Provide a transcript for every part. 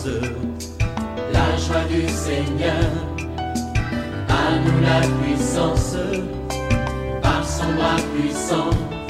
force, la joie du Seigneur. À nous la puissance, par son bras puissant.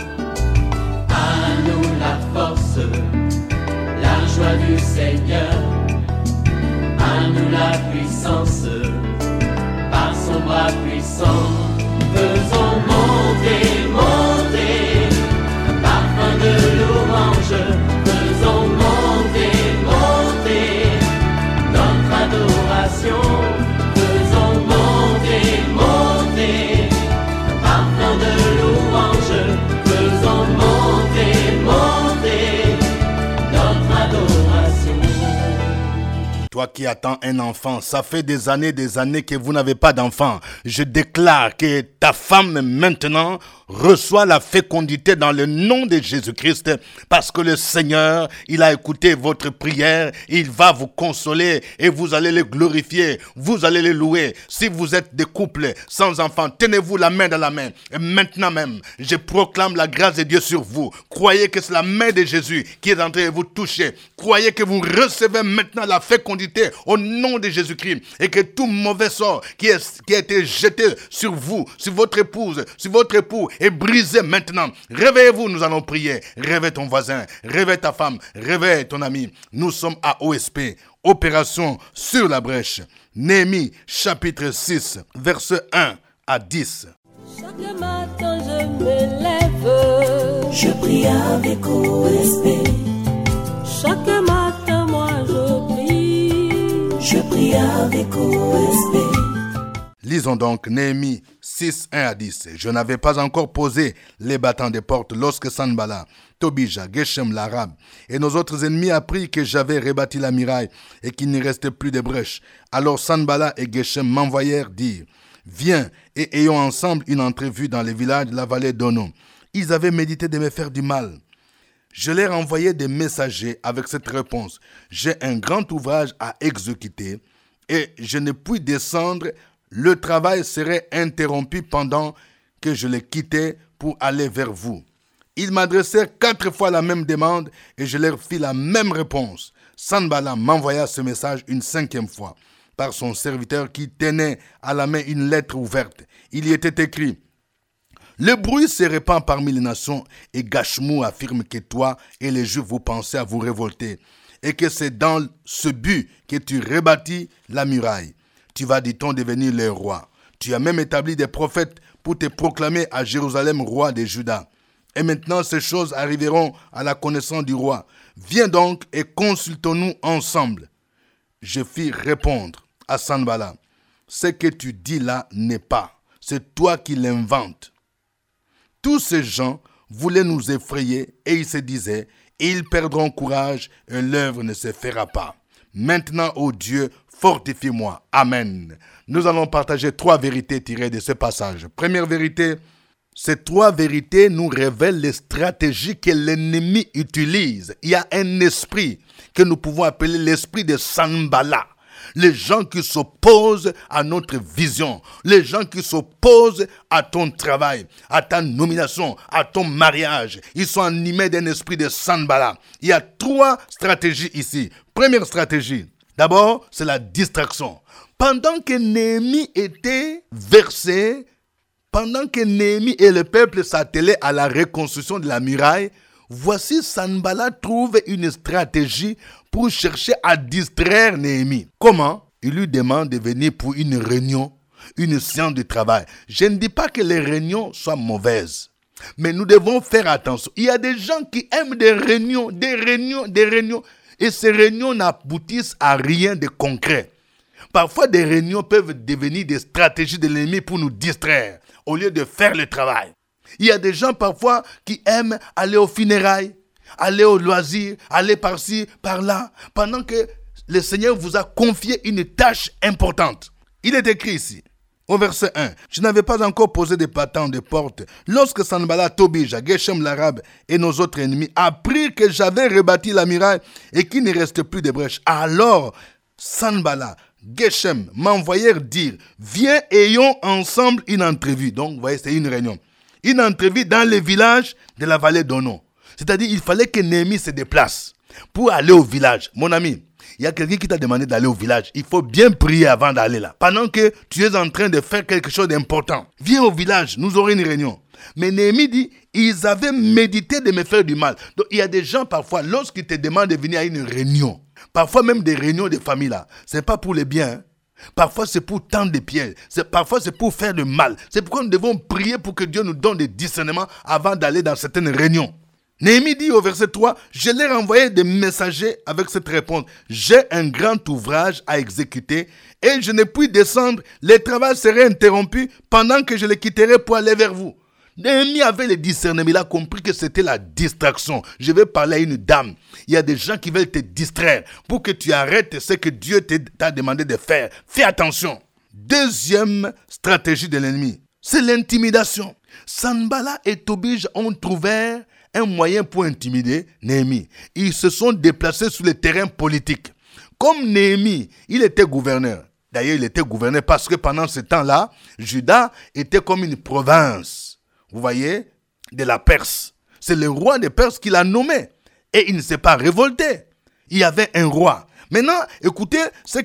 À nous la force, la joie du Seigneur. À nous la puissance, par son bras puissant. Faisons monter, monter, parfum de louange. Faisons monter, monter, notre adoration. Faisons monter, monter, parfum de louange. Faisons monter, monter, notre adoration. Toi qui attends un enfant, ça fait des années que vous n'avez pas d'enfant. Je déclare que ta femme maintenant reçoit la fécondité dans le nom de Jésus-Christ, parce que le Seigneur, il a écouté votre prière, il va vous consoler et vous allez le glorifier, vous allez le louer. Si vous êtes des couples sans enfants, tenez-vous la main dans la main. Et maintenant même, je proclame la grâce de Dieu sur vous. Croyez que c'est la main de Jésus qui est en train de vous toucher. Croyez que vous recevez maintenant la fécondité au nom de Jésus-Christ et que tout mauvais sort qui a été jeté sur vous, sur votre épouse, sur votre époux, est brisé maintenant. Réveillez-vous, nous allons prier. Réveille ton voisin, réveille ta femme, réveille ton ami. Nous sommes à OSP, Opération sur la brèche. Néhémie, chapitre 6, versets 1 à 10. Chaque matin je me lève, je prie avec OSP. Chaque matin moi je prie avec OSP. Lisons donc Néhémie 6, 1 à 10. Je n'avais pas encore posé les battants des portes lorsque Sanballat, Tobija, Geshem l'Arabe et nos autres ennemis apprirent que j'avais rebâti la muraille et qu'il n'y restait plus de brèches. Alors Sanballat et Geshem m'envoyèrent dire: viens et ayons ensemble une entrevue dans les villages de la vallée d'Ono. Ils avaient médité de me faire du mal. Je leur envoyai des messagers avec cette réponse: j'ai un grand ouvrage à exécuter et je ne puis descendre. Le travail serait interrompu pendant que je les quittais pour aller vers vous. Ils m'adressèrent 4 fois la même demande et je leur fis la même réponse. Sanballat m'envoya ce message une 5e fois par son serviteur qui tenait à la main une lettre ouverte. Il y était écrit: le bruit se répand parmi les nations et Gashmou affirme que toi et les Juifs vous pensez à vous révolter et que c'est dans ce but que tu rebâtis la muraille. Tu vas, dit-on, devenir le roi. Tu as même établi des prophètes pour te proclamer à Jérusalem roi de Juda. Et maintenant, ces choses arriveront à la connaissance du roi. Viens donc et consultons-nous ensemble. Je fis répondre à Sanballat: ce que tu dis là n'est pas. C'est toi qui l'inventes. Tous ces gens voulaient nous effrayer et ils se disaient: ils perdront courage et l'œuvre ne se fera pas. Maintenant, ô Dieu, fortifie-moi. Amen. Nous allons partager 3 vérités tirées de ce passage. Première vérité, ces 3 vérités nous révèlent les stratégies que l'ennemi utilise. Il y a un esprit que nous pouvons appeler l'esprit de Sanballat. Les gens qui s'opposent à notre vision, les gens qui s'opposent à ton travail, à ta nomination, à ton mariage, ils sont animés d'un esprit de Sanballat. Il y a 3 stratégies ici. Première stratégie, d'abord, c'est la distraction. Pendant que Néhémie était versé, pendant que Néhémie et le peuple s'attelaient à la reconstruction de la muraille, voici Sanballat trouve une stratégie pour chercher à distraire Néhémie. Comment? Il lui demande de venir pour une réunion, une séance de travail. Je ne dis pas que les réunions soient mauvaises, mais nous devons faire attention. Il y a des gens qui aiment des réunions, et ces réunions n'aboutissent à rien de concret. Parfois, des réunions peuvent devenir des stratégies de l'ennemi pour nous distraire, au lieu de faire le travail. Il y a des gens parfois qui aiment aller aux funérailles, aller au loisir, aller par-ci, par-là, pendant que le Seigneur vous a confié une tâche importante. Il est écrit ici, au verset 1, « Je n'avais pas encore posé des battants de porte lorsque Sanballat, Tobija, Geshem l'Arabe et nos autres ennemis apprirent que j'avais rebâti la muraille et qu'il ne reste plus de brèches. Alors, Sanballat, Geshem m'envoyèrent dire, viens, ayons ensemble une entrevue. » Donc, vous voyez, c'est une réunion. Une entrevue dans les villages de la vallée d'Ono. C'est-à-dire, il fallait que Néhémie se déplace pour aller au village. Mon ami, Il y a quelqu'un qui t'a demandé d'aller au village. Il faut bien prier avant d'aller là. Pendant que tu es en train de faire quelque chose d'important. Viens au village, nous aurons une réunion. Mais Néhémie dit, ils avaient médité de me faire du mal. Donc il y a des gens parfois, lorsqu'ils te demandent de venir à une réunion, parfois même des réunions de famille là, ce n'est pas pour le bien. Parfois c'est pour tendre des pièges. Parfois c'est pour faire du mal. C'est pourquoi nous devons prier pour que Dieu nous donne des discernements avant d'aller dans certaines réunions. Néhémie dit au verset 3, je leur ai envoyé des messagers avec cette réponse. J'ai un grand ouvrage à exécuter et je ne puis descendre. Le travail serait interrompu pendant que je le quitterai pour aller vers vous. Néhémie avait le discernement, il a compris que c'était la distraction. Je vais parler à une dame. Il y a des gens qui veulent te distraire pour que tu arrêtes ce que Dieu t'a demandé de faire. Fais attention. Deuxième stratégie de l'ennemi, c'est l'intimidation. Sanballat et Tobija ont trouvé un moyen pour intimider Néhémie. Ils se sont déplacés sur le terrain politique. Comme Néhémie, il était gouverneur. D'ailleurs, il était gouverneur parce que pendant ce temps-là, Juda était comme une province. Vous voyez, de la Perse. C'est le roi de Perse qui l'a nommé. Et il ne s'est pas révolté. Il y avait un roi. Maintenant, écoutez ce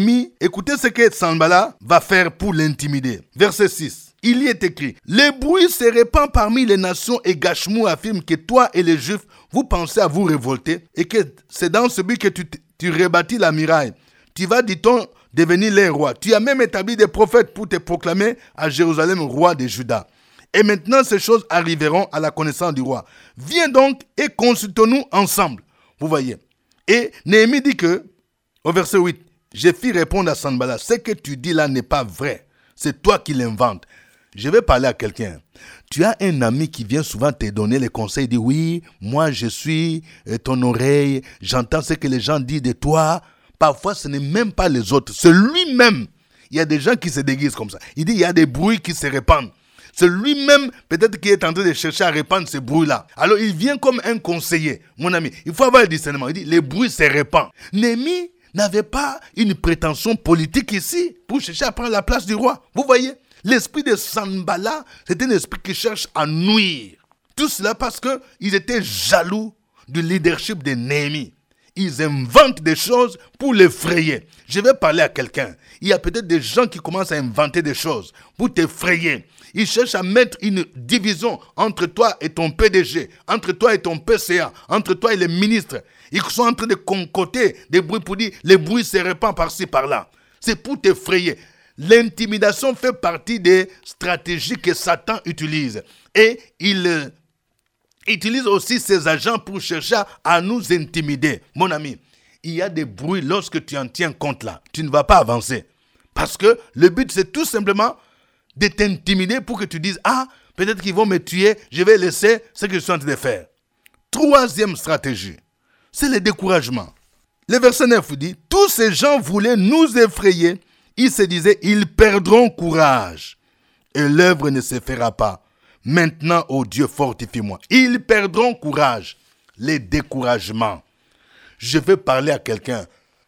que Sanballat va faire pour l'intimider. Verset 6. Il y est écrit, le bruit se répand parmi les nations et Gachemou affirme que toi et les Juifs, vous pensez à vous révolter et que c'est dans ce but que tu rebâtis la muraille. Tu vas, dit-on, devenir les rois. Tu as même établi des prophètes pour te proclamer à Jérusalem roi de Juda. Et maintenant, ces choses arriveront à la connaissance du roi. Viens donc et consultons-nous ensemble. Vous voyez. Et Néhémie dit que, au verset 8, je fis répondre à Sanballat, ce que tu dis là n'est pas vrai. C'est toi qui l'inventes. Je vais parler à quelqu'un. Tu as un ami qui vient souvent te donner les conseils. Il dit, oui, moi je suis ton oreille. J'entends ce que les gens disent de toi. Parfois, ce n'est même pas les autres. C'est lui-même. Il y a des gens qui se déguisent comme ça. Il dit, il y a des bruits qui se répandent. C'est lui-même, peut-être, qui est en train de chercher à répandre ces bruits-là. Alors, il vient comme un conseiller. Mon ami, il faut avoir le discernement. Il dit, les bruits se répandent. Néhémie n'avait pas une prétention politique ici pour chercher à prendre la place du roi. Vous voyez? L'esprit de Sanballat, c'est un esprit qui cherche à nuire. Tout cela parce qu'ils étaient jaloux du leadership de Néhémie. Ils inventent des choses pour l'effrayer. Je vais parler à quelqu'un. Il y a peut-être des gens qui commencent à inventer des choses pour t'effrayer. Ils cherchent à mettre une division entre toi et ton PDG, entre toi et ton PCA, entre toi et les ministres. Ils sont en train de concocter des bruits pour dire les bruits se répandent par-ci, par-là. C'est pour t'effrayer. L'intimidation fait partie des stratégies que Satan utilise. Et il utilise aussi ses agents pour chercher à nous intimider. Mon ami, il y a des bruits lorsque tu en tiens compte là. Tu ne vas pas avancer. Parce que le but, c'est tout simplement de t'intimider pour que tu dises, ah, peut-être qu'ils vont me tuer, je vais laisser ce que je suis en train de faire. Troisième stratégie, c'est le découragement. Le verset 9 dit, tous ces gens voulaient nous effrayer. Ils se disaient, ils perdront courage et l'œuvre ne se fera pas. Maintenant, ô Dieu, fortifie-moi. Ils perdront courage. Les découragements. Je veux parler à quelqu'un.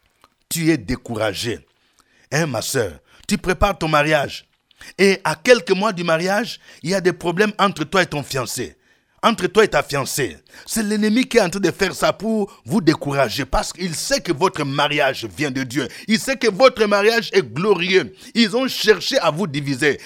Tu es découragé. Hein, ma soeur, tu prépares ton mariage. Et à quelques mois du mariage, il y a des problèmes entre toi et ton fiancé. Entre toi et ta fiancée. C'est l'ennemi qui est en train de faire ça pour vous décourager. Parce qu'il sait que votre mariage vient de Dieu. Il sait que votre mariage est glorieux. Ils ont cherché à vous diviser.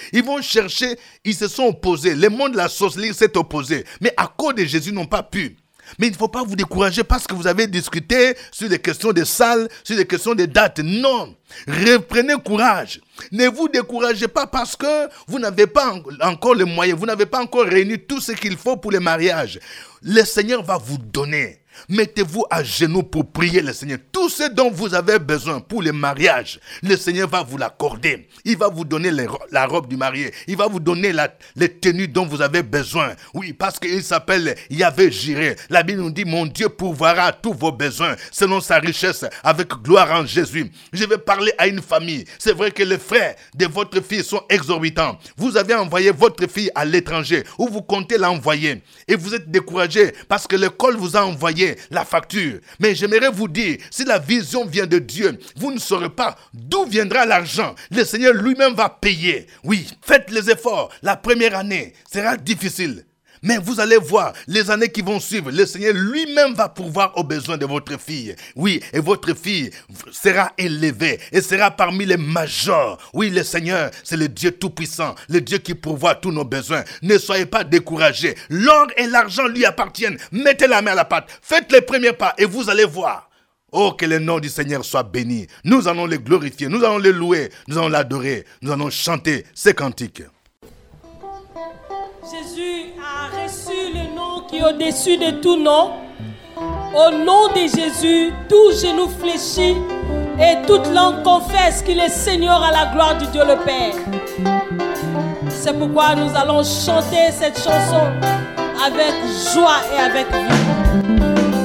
Ils se sont opposés. Le monde de la sorcellerie s'est opposé. Mais à cause de Jésus, ils n'ont pas pu. Mais il ne faut pas vous décourager parce que vous avez discuté sur les questions de salles, sur les questions de dates. Non. Reprenez courage. Ne vous découragez pas parce que vous n'avez pas encore les moyens. Vous n'avez pas encore réuni tout ce qu'il faut pour le mariage. Le Seigneur va vous donner. Mettez-vous à genoux pour prier le Seigneur. Tout ce dont vous avez besoin pour le mariage, le Seigneur va vous l'accorder. Il va vous donner la robe du marié. Il va vous donner les tenues dont vous avez besoin. Oui, parce qu'il s'appelle Yahvé Jireh. La Bible nous dit, mon Dieu pourvoira tous vos besoins selon sa richesse avec gloire en Jésus. Je vais parler à une famille. C'est vrai que les frais de votre fille sont exorbitants. Vous avez envoyé votre fille à l'étranger ou vous comptez l'envoyer et vous êtes découragé parce que l'école vous a envoyé la facture. Mais j'aimerais vous dire, si la vision vient de Dieu, vous ne saurez pas d'où viendra l'argent. Le Seigneur lui-même va payer. Oui, faites les efforts. La première année sera difficile. Mais vous allez voir, les années qui vont suivre, le Seigneur lui-même va pourvoir aux besoins de votre fille. Oui, et votre fille sera élevée et sera parmi les majors. Oui, le Seigneur, c'est le Dieu tout-puissant, le Dieu qui pourvoit tous nos besoins. Ne soyez pas découragés. L'or et l'argent lui appartiennent. Mettez la main à la pâte, faites les premiers pas et vous allez voir. Oh, que le nom du Seigneur soit béni. Nous allons le glorifier, nous allons le louer, nous allons l'adorer, nous allons chanter ces cantiques. Jésus a reçu le nom qui est au-dessus de tout nom. Au nom de Jésus, tout genou fléchit et toute langue confesse qu'il est Seigneur à la gloire du Dieu le Père. C'est pourquoi nous allons chanter cette chanson avec joie et avec vie.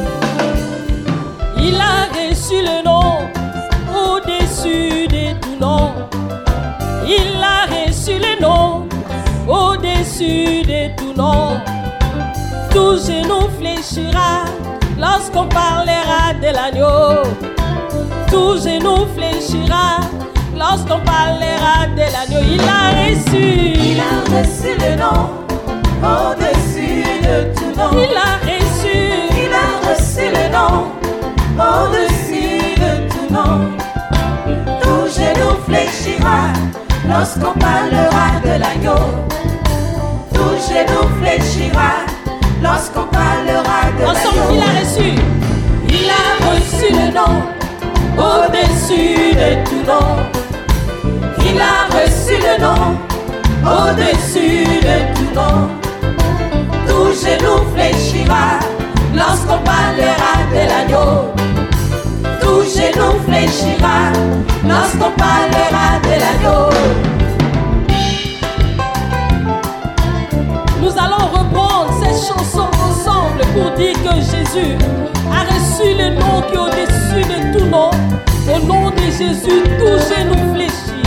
Il a reçu le nom au-dessus de tout nom. Il a reçu le nom au-dessus de tout nom. Tout genou fléchira lorsqu'on parlera de l'agneau. Tout genou fléchira lorsqu'on parlera de l'agneau. Il a reçu le nom au-dessus de tout nom. Il a reçu le nom au-dessus de tout nom. Tout genou fléchira lorsqu'on parlera de l'agneau. Tout genou fléchira lorsqu'on parlera de l'agneau. Ensemble, il a reçu le nom au-dessus de tout nom. Il a reçu le nom au-dessus de tout nom. Tout genou fléchira lorsqu'on parlera de l'agneau. Tout genou fléchira lorsqu'on parlera de l'agneau. Nous allons reprendre cette chanson ensemble pour dire que Jésus a reçu le nom qui est au-dessus de tout nom. Au nom de Jésus, tout genou fléchit.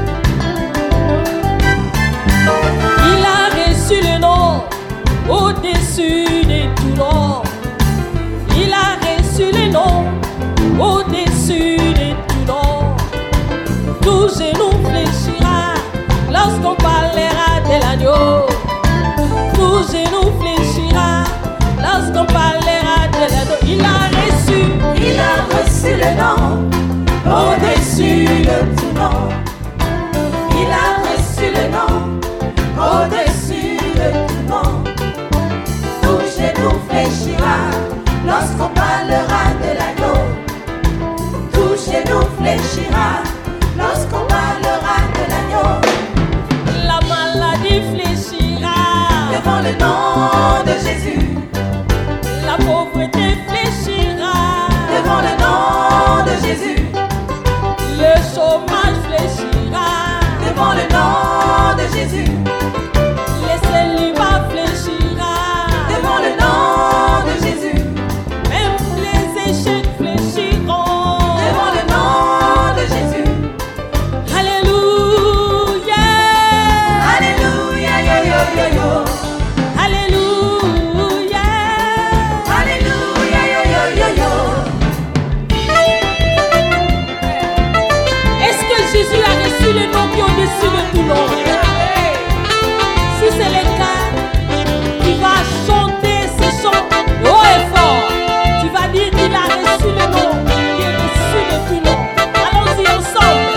Il a reçu le nom au-dessus de tout nom. Il a reçu le nom au-dessus de tout nom. Tout genou fléchira lorsqu'on parlera de l'agneau. Tout genou fléchira lorsqu'on parlera de l'agneau. Il a reçu le nom au-dessus de tout nom. Il a reçu le nom au-dessus de tout nom. Tout genou fléchira lorsqu'on parlera de l'agneau. Tout genou fléchira lorsqu'on parlera de l'agneau. La maladie fléchira devant le nom de Jésus. La pauvreté fléchira devant le nom de Jésus. Le chômage fléchira devant le nom de Jésus. Les célibats fléchira devant le nom de Jésus. Même les échecs fléchiront devant le nom de Jésus. Alléluia, Alléluia, yo yo yo yo. Alléluia, Alléluia, yo yo yo yo. Est-ce que Jésus a reçu le nom qui est au-dessus de tout nom? Si c'est le cas, tu vas chanter ce chant haut et fort. Tu vas dire qu'il a reçu le nom qui est au-dessus de tout nom. Allons-y ensemble.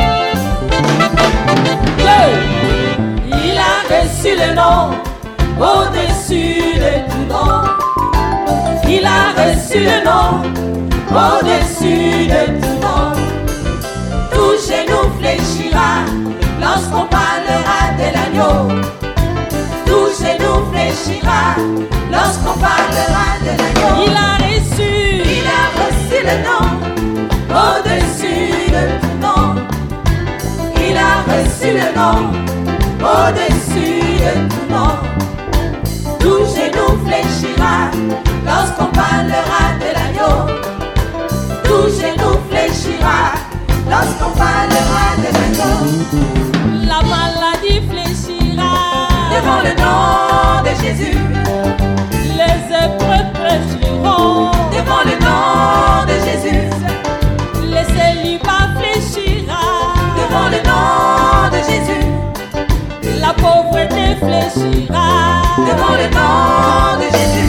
Il a reçu le nom au-dessus de tout nom. Il a reçu le nom au-dessus de tout nom. Tout genou fléchira lorsqu'on parlera de l'agneau. Tout genou fléchira lorsqu'on parlera de l'agneau. Il a reçu le nom au-dessus de tout nom. Il a reçu le nom au-dessus de tout nom. Tout genou fléchira lorsqu'on parlera de l'agneau. Tout genou fléchira lorsqu'on parlera de l'agneau. La maladie fléchira devant le nom de Jésus. Les épreuves fléchiront devant le nom de Jésus. Les célibats fléchira devant le nom de Jésus. La pauvreté fléchira devant le nom de Jésus.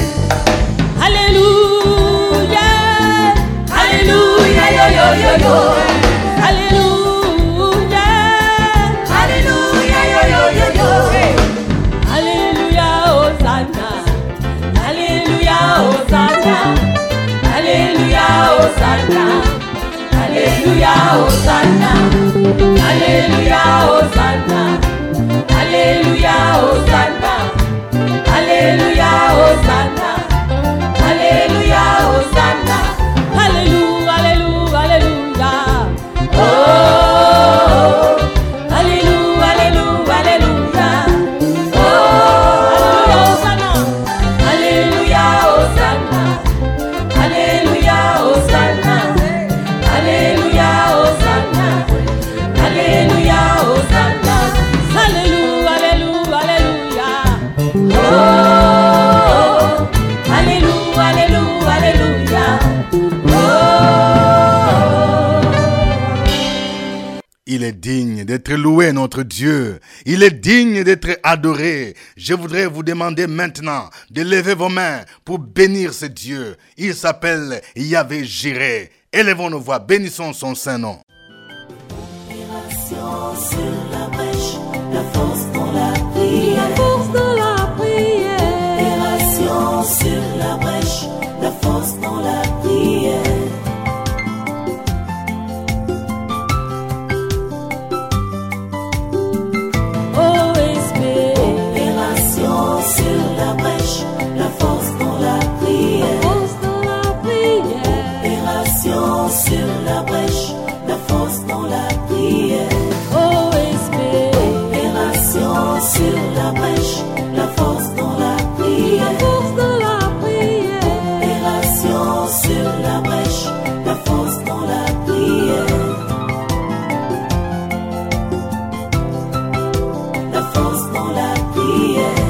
Alléluia, Alléluia, yo yo yo yo. Alléluia, Alléluia, yo yo yo yo. Alléluia, Hosanna, Alléluia, Hosanna, Alléluia, Hosanna, Alléluia, Hosanna, Alléluia, Hosanna, Alléluia, Hosanna, Alléluia, Hosanna, Alléluia, Hosanna, Alléluia, Alléluia, Alléluia. oh, Alléluia, Alléluia, Alléluia. oh, Hosanna, Alléluia, Hosanna, Alléluia, Hosanna, Alléluia, Hosanna, Alléluia, Hosanna, Alléluia, Alléluia, Alléluia. oh, Alléluia, Alléluia, Alléluia, oh. Il est digne d'être loué, notre Dieu. Il est digne d'être adoré. Je voudrais vous demander maintenant de lever vos mains pour bénir ce Dieu. Il s'appelle Yahvé Jireh. Élevons nos voix, bénissons son saint nom. Opération sur la brèche, la force dans la prière. Force de la prière. Opération sur la brèche, la force dans la prière. OSB. Opération sur la brèche, la force dans la prière. Force de la prière. Opération sur la brèche, la force dans la prière. OSB. Opération sur la brèche, la force dans la prière. Force de la prière. Opération sur la brèche, la force dans la prière. La force dans la prière.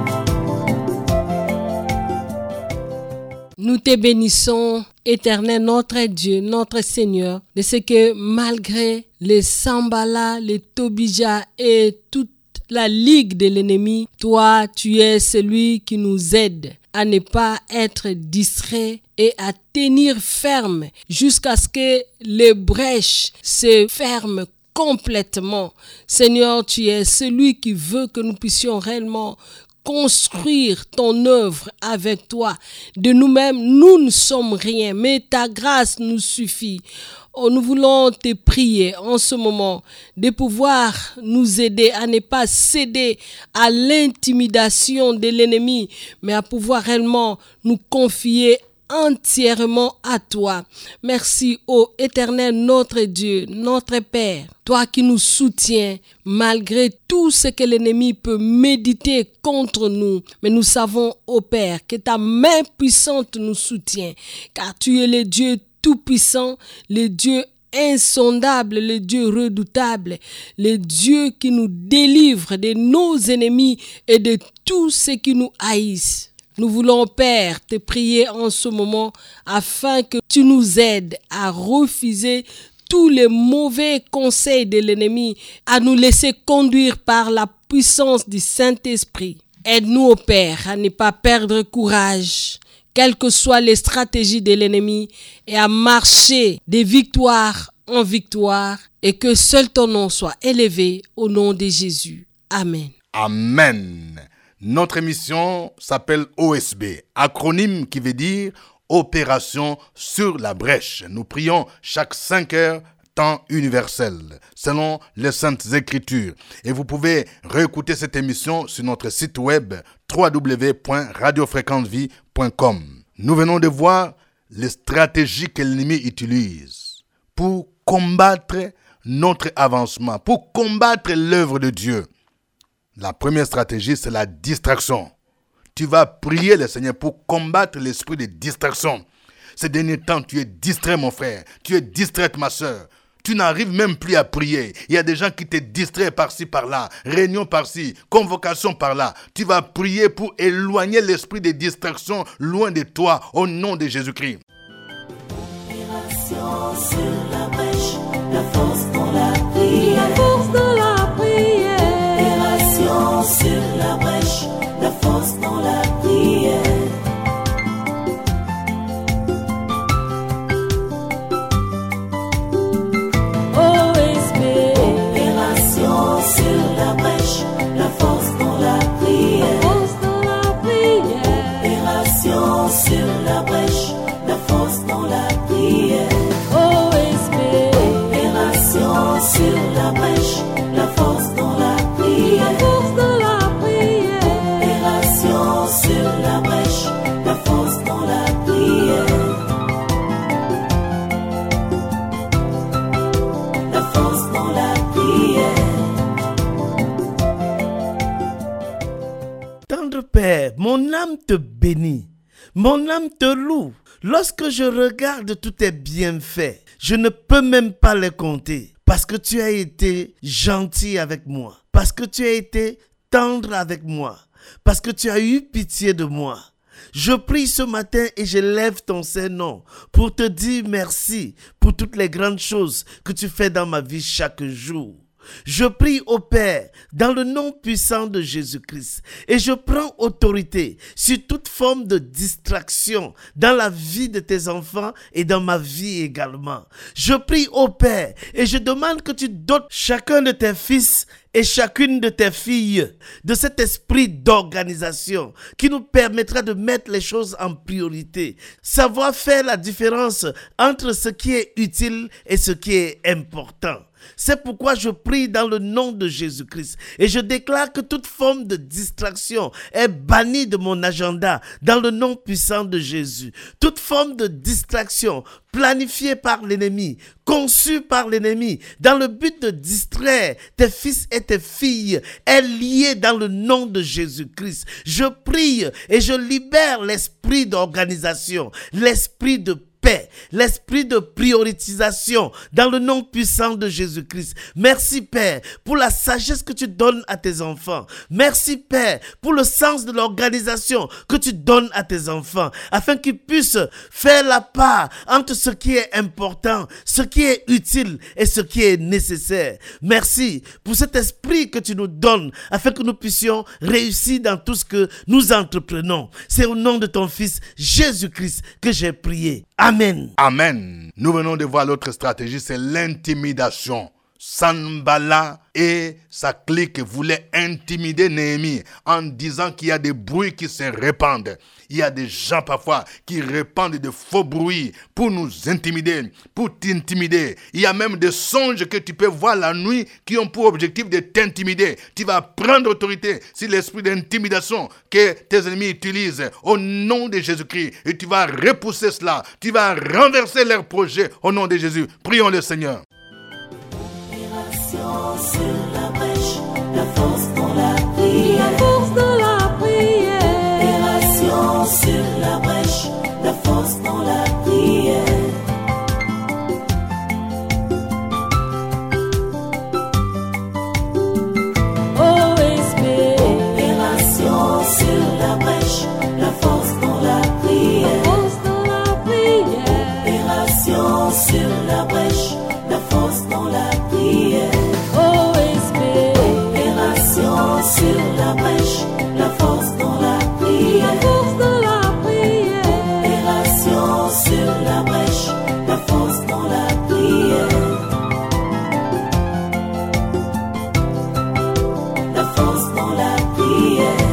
Nous te bénissons, Éternel, notre Dieu, notre Seigneur, de ce que malgré les Sambala, les Tobija et toute la ligue de l'ennemi, toi, tu es celui qui nous aide à ne pas être distrait et à tenir ferme jusqu'à ce que les brèches se ferment complètement. Seigneur, tu es celui qui veut que nous puissions réellement construire ton œuvre avec toi. De nous-mêmes, nous ne sommes rien, mais ta grâce nous suffit. Oh, nous voulons te prier en ce moment de pouvoir nous aider à ne pas céder à l'intimidation de l'ennemi, mais à pouvoir réellement nous confier entièrement à toi. Merci, ô Éternel, notre Dieu, notre Père, toi qui nous soutiens malgré tout ce que l'ennemi peut méditer contre nous. Mais nous savons, ô Père, que ta main puissante nous soutient, car tu es le Dieu tout-puissant, le Dieu insondable, le Dieu redoutable, le Dieu qui nous délivre de nos ennemis et de tous ceux qui nous haïssent. Nous voulons, Père, te prier en ce moment afin que tu nous aides à refuser tous les mauvais conseils de l'ennemi, à nous laisser conduire par la puissance du Saint-Esprit. Aide-nous, ô Père, à ne pas perdre courage, quelles que soient les stratégies de l'ennemi, et à marcher de victoire en victoire, et que seul ton nom soit élevé au nom de Jésus. Amen. Amen. Notre émission s'appelle OSB, acronyme qui veut dire Opération sur la brèche. Nous prions chaque 5 heures, temps universel, selon les Saintes Écritures. Et vous pouvez réécouter cette émission sur notre site web www.radiofréquencevie.com. Nous venons de voir les stratégies que l'ennemi utilise pour combattre notre avancement, pour combattre l'œuvre de Dieu. La première stratégie, c'est la distraction. Tu vas prier le Seigneur pour combattre l'esprit de distraction. Ces derniers temps, tu es distrait, mon frère. Tu es distraite, ma soeur. Tu n'arrives même plus à prier. Il y a des gens qui te distraient par-ci, par-là. Réunion par-ci, convocation par-là. Tu vas prier pour éloigner l'esprit de distraction loin de toi, au nom de Jésus-Christ. Opération sur la brèche, la force dans la prière. La force de la prière. Opération sur la brèche. âme te bénit. Mon âme te loue. Lorsque je regarde tous tes bienfaits, je ne peux même pas les compter. Parce que tu as été gentil avec moi. Parce que tu as été tendre avec moi. Parce que tu as eu pitié de moi. Je prie ce matin et je lève ton Saint-Nom pour te dire merci pour toutes les grandes choses que tu fais dans ma vie chaque jour. Je prie au Père dans le nom puissant de Jésus-Christ et je prends autorité sur toute forme de distraction dans la vie de tes enfants et dans ma vie également. Je prie au Père et je demande que tu dotes chacun de tes fils et chacune de tes filles de cet esprit d'organisation qui nous permettra de mettre les choses en priorité, savoir faire la différence entre ce qui est utile et ce qui est important. C'est pourquoi je prie dans le nom de Jésus-Christ et je déclare que toute forme de distraction est bannie de mon agenda dans le nom puissant de Jésus. Toute forme de distraction planifiée par l'ennemi, conçue par l'ennemi, dans le but de distraire tes fils et tes filles, est liée dans le nom de Jésus-Christ. Je prie et je libère l'esprit d'organisation, l'esprit de paix, l'esprit de prioritisation dans le nom puissant de Jésus-Christ. Merci Père pour la sagesse que tu donnes à tes enfants. Merci Père pour le sens de l'organisation que tu donnes à tes enfants afin qu'ils puissent faire la part entre ce qui est important, ce qui est utile et ce qui est nécessaire. Merci pour cet esprit que tu nous donnes afin que nous puissions réussir dans tout ce que nous entreprenons. C'est au nom de ton Fils Jésus-Christ que j'ai prié. Amen. Amen. Nous venons de voir l'autre stratégie, c'est l'intimidation. Sanballat et sa clique voulaient intimider Néhémie en disant qu'il y a des bruits qui se répandent. Il y a des gens parfois qui répandent de faux bruits pour nous intimider, pour t'intimider. Il y a même des songes que tu peux voir la nuit qui ont pour objectif de t'intimider. Tu vas prendre autorité sur l'esprit d'intimidation que tes ennemis utilisent au nom de Jésus-Christ et tu vas repousser cela. Tu vas renverser leurs projets au nom de Jésus. Prions le Seigneur. Sur la brèche, la force dans la prière. La force dans la prière. Opération sur la brèche, la force dans la prière. OSP. Opération sur la brèche, la force dans la prière. La force dans la prière. Opération sur la brèche, la force dans la prière. Opération sur la brèche, la force dans la prière. La force dans la prière. Opération sur la brèche, la force dans la prière. La force dans la prière.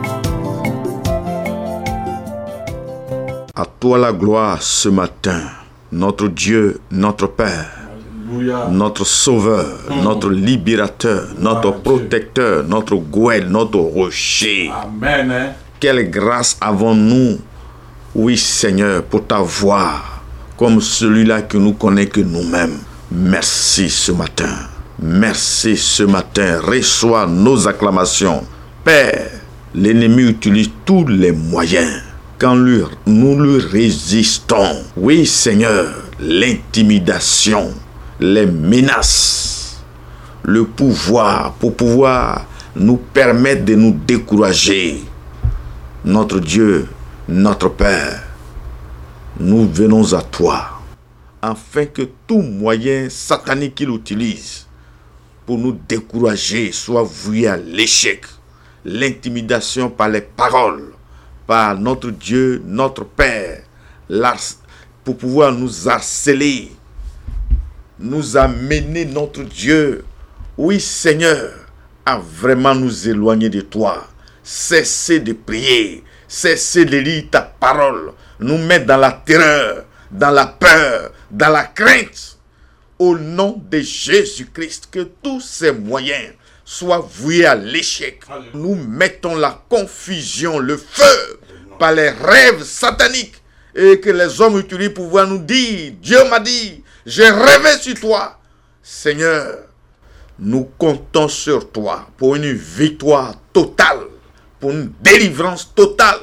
À toi la gloire ce matin, notre Dieu, notre Père. Notre sauveur, notre libérateur, notre protecteur, notre goël, notre rocher. Amen. Quelle grâce avons-nous, oui Seigneur, pour t'avoir comme celui-là que nous connaît que nous-mêmes. Merci ce matin. Merci ce matin. Reçois nos acclamations. Père, l'ennemi utilise tous les moyens. Quand nous lui résistons, oui Seigneur, l'intimidation, les menaces, le pouvoir, pour pouvoir nous permettre de nous décourager. Notre Dieu, notre Père, nous venons à toi, afin que tout moyen satanique qu'il utilise pour nous décourager soit voué à l'échec. L'intimidation par les paroles, par notre Dieu, notre Père, pour pouvoir nous harceler, nous amener, notre Dieu, oui Seigneur, à vraiment nous éloigner de toi. Cessez de prier, cessez de lire ta parole, nous mettre dans la terreur, dans la peur, dans la crainte. Au nom de Jésus-Christ, que tous ces moyens soient voués à l'échec. Nous mettons la confusion, le feu, par les rêves sataniques, et que les hommes utilisent pour pouvoir nous dire, Dieu m'a dit, j'ai rêvé sur toi. Seigneur, nous comptons sur toi pour une victoire totale, pour une délivrance totale,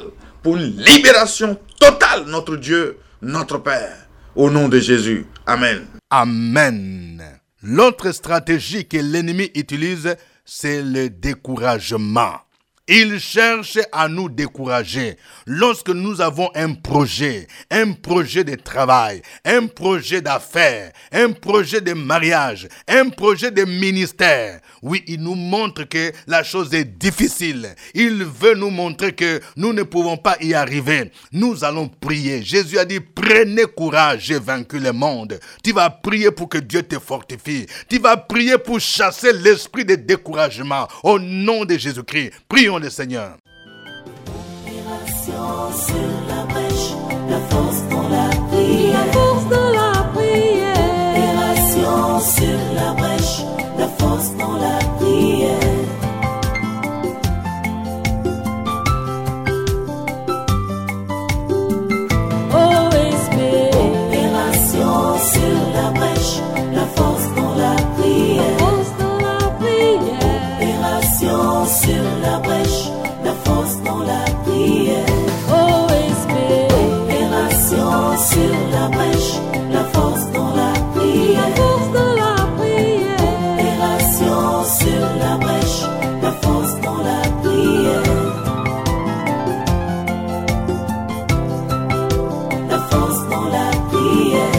pour une libération totale, notre Dieu, notre Père. Au nom de Jésus. Amen. Amen. L'autre stratégie que l'ennemi utilise, c'est le découragement. Il cherche à nous décourager. Lorsque nous avons un projet de travail, un projet d'affaires, un projet de mariage, un projet de ministère, oui, il nous montre que la chose est difficile. Il veut nous montrer que nous ne pouvons pas y arriver. Nous allons prier. Jésus a dit, prenez courage, j'ai vaincu le monde. Tu vas prier pour que Dieu te fortifie. Tu vas prier pour chasser l'esprit de découragement. Au nom de Jésus-Christ, prions le Seigneur. Opération sur la brèche, la force dans la prière. La force dans la prière. Opération sur la brèche, la force dans la prière. OSB. Opération sur la brèche, la force dans la prière. Force dans la prière. Opération sur la brèche, la force dans la prière. OSB. Opération sur la brèche, la force dans la prière. Force dans la prière. Opération sur la brèche, la force dans la prière. La force dans la prière.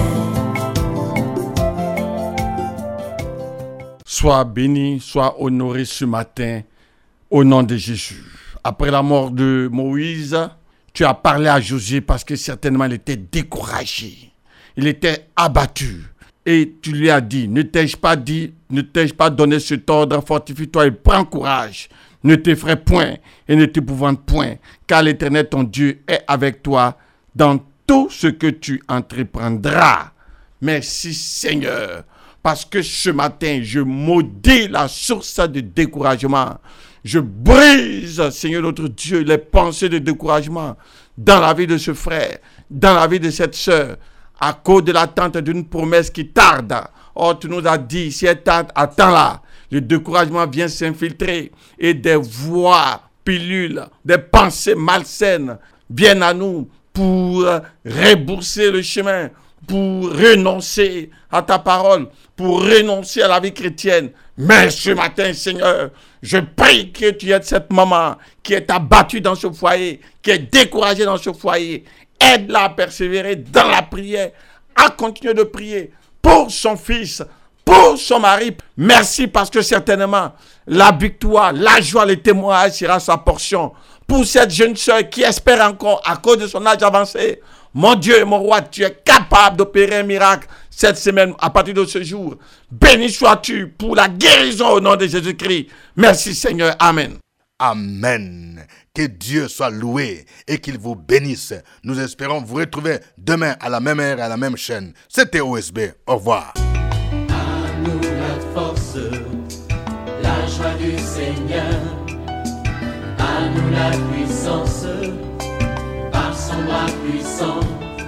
Sois béni, sois honoré ce matin au nom de Jésus. Après la mort de Moïse, tu as parlé à Josué parce que certainement il était découragé. Il était abattu. Et tu lui as dit, ne t'ai-je pas donné cet ordre, fortifie-toi et prends courage. Ne t'effraie point et ne t'épouvante point, car l'Éternel ton Dieu est avec toi dans tout ce que tu entreprendras. Merci Seigneur, parce que ce matin, je maudis la source de découragement. Je brise, Seigneur notre Dieu, les pensées de découragement dans la vie de ce frère, dans la vie de cette sœur, à cause de l'attente d'une promesse qui tarde. Oh, tu nous as dit, si elle tarde, attends-la. Le découragement vient s'infiltrer et des voix, pilules, des pensées malsaines viennent à nous pour rebourser le chemin, pour renoncer à ta parole, pour renoncer à la vie chrétienne. Mais ce matin, Seigneur, je prie que tu aides cette maman qui est abattue dans ce foyer, qui est découragée dans ce foyer. Aide-la à persévérer dans la prière, à continuer de prier pour son fils, pour son mari. Merci parce que certainement, la victoire, la joie, le témoignage sera sa portion. Pour cette jeune sœur qui espère encore à cause de son âge avancé, mon Dieu et mon roi, tu es capable d'opérer un miracle cette semaine à partir de ce jour. Béni sois-tu pour la guérison au nom de Jésus-Christ. Merci Seigneur. Amen. Amen. Que Dieu soit loué et qu'il vous bénisse. Nous espérons vous retrouver demain à la même heure, à la même chaîne. C'était OSB. Au revoir. À nous la force, la joie du Seigneur. À nous la puissance, par son bras puissant.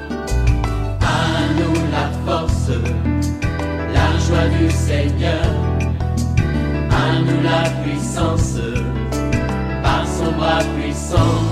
À nous la force, la joie du Seigneur. À nous la puissance, par son bras puissant.